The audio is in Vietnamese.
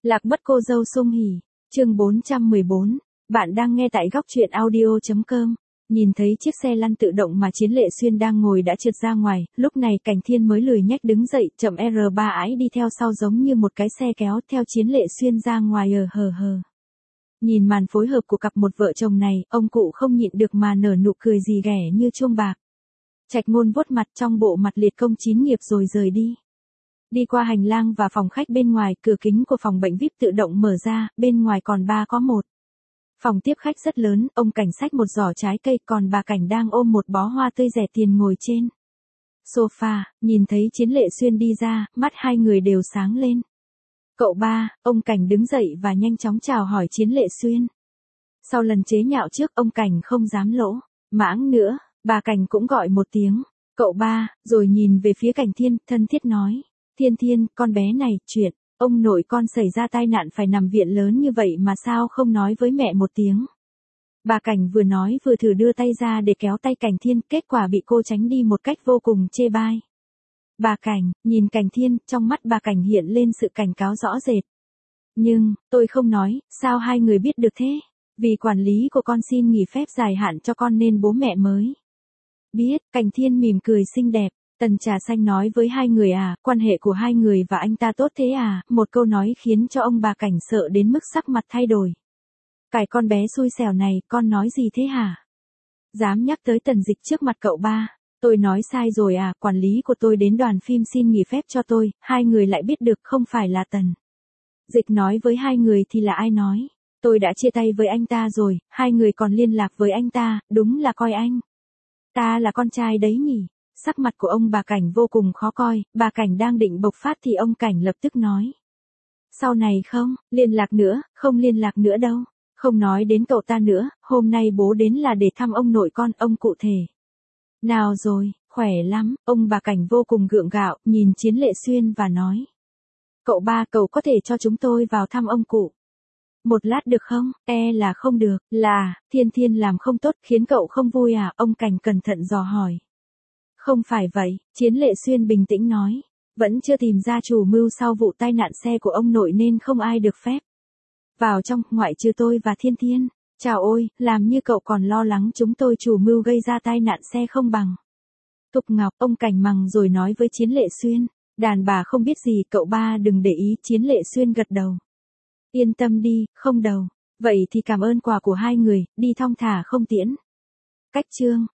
Lạc mất cô dâu sung hỉ, chương 414, bạn đang nghe tại góc truyện audio.com. Nhìn thấy chiếc xe lăn tự động mà Chiến Lệ Xuyên đang ngồi đã trượt ra ngoài, lúc này Cảnh Thiên mới lười nhách đứng dậy, chậm R3 ái đi theo sau giống như một cái xe kéo theo Chiến Lệ Xuyên ra ngoài hờ. Nhìn màn phối hợp của cặp một vợ chồng này, ông cụ không nhịn được mà nở nụ cười gì ghẻ như chuông bạc. Trạch Ngôn vuốt mặt trong bộ mặt liệt công chín nghiệp rồi rời đi. Đi qua hành lang và phòng khách bên ngoài, cửa kính của phòng bệnh VIP tự động mở ra, bên ngoài còn ba có một. Phòng tiếp khách rất lớn, ông Cảnh xách một giỏ trái cây, còn bà Cảnh đang ôm một bó hoa tươi rẻ tiền ngồi trên sofa, nhìn thấy Chiến Lệ Xuyên đi ra, mắt hai người đều sáng lên. Cậu ba, ông Cảnh đứng dậy và nhanh chóng chào hỏi Chiến Lệ Xuyên. Sau lần chế nhạo trước, ông Cảnh không dám lỗ mãng nữa, bà Cảnh cũng gọi một tiếng, cậu ba, rồi nhìn về phía Cảnh Thiên, thân thiết nói. Thiên, con bé này, chuyện, ông nội con xảy ra tai nạn phải nằm viện lớn như vậy mà sao không nói với mẹ một tiếng. Bà Cảnh vừa nói vừa thử đưa tay ra để kéo tay Cảnh Thiên, kết quả bị cô tránh đi một cách vô cùng chê bai. Bà Cảnh, nhìn Cảnh Thiên, trong mắt bà Cảnh hiện lên sự cảnh cáo rõ rệt. Nhưng, tôi không nói, sao hai người biết được thế? Vì quản lý của con xin nghỉ phép dài hạn cho con nên bố mẹ mới biết. Cảnh Thiên mỉm cười xinh đẹp. Tần Trà Xanh nói với hai người à, quan hệ của hai người và anh ta tốt thế à, một câu nói khiến cho ông bà Cảnh sợ đến mức sắc mặt thay đổi. Cái con bé xui xẻo này, con nói gì thế hả? Dám nhắc tới Tần Dịch trước mặt cậu ba, tôi nói sai rồi à, quản lý của tôi đến đoàn phim xin nghỉ phép cho tôi, hai người lại biết được không phải là Tần Dịch nói với hai người thì là ai nói? Tôi đã chia tay với anh ta rồi, hai người còn liên lạc với anh ta, đúng là coi anh ta là con trai đấy nhỉ? Sắc mặt của ông bà Cảnh vô cùng khó coi, bà Cảnh đang định bộc phát thì ông Cảnh lập tức nói. Sau này không liên lạc nữa đâu, không nói đến cậu ta nữa, hôm nay bố đến là để thăm ông nội con, ông cụ thể nào rồi, khỏe lắm, ông bà Cảnh vô cùng gượng gạo, nhìn Chiến Lệ Xuyên và nói. Cậu ba, cậu có thể cho chúng tôi vào thăm ông cụ một lát được không? Là không được, là, Thiên làm không tốt khiến cậu không vui à, ông Cảnh cẩn thận dò hỏi. Không phải vậy, Chiến Lệ Xuyên bình tĩnh nói. Vẫn chưa tìm ra chủ mưu sau vụ tai nạn xe của ông nội nên không ai được phép vào trong, ngoại trừ tôi và Thiên. Chào ôi, làm như cậu còn lo lắng chúng tôi chủ mưu gây ra tai nạn xe không bằng. Thục Ngọc, ông Cảnh mắng rồi nói với Chiến Lệ Xuyên. Đàn bà không biết gì, cậu ba đừng để ý. Chiến Lệ Xuyên gật đầu. Yên tâm đi, không đâu. Vậy thì cảm ơn quà của hai người, đi thong thả không tiễn. Cách chương.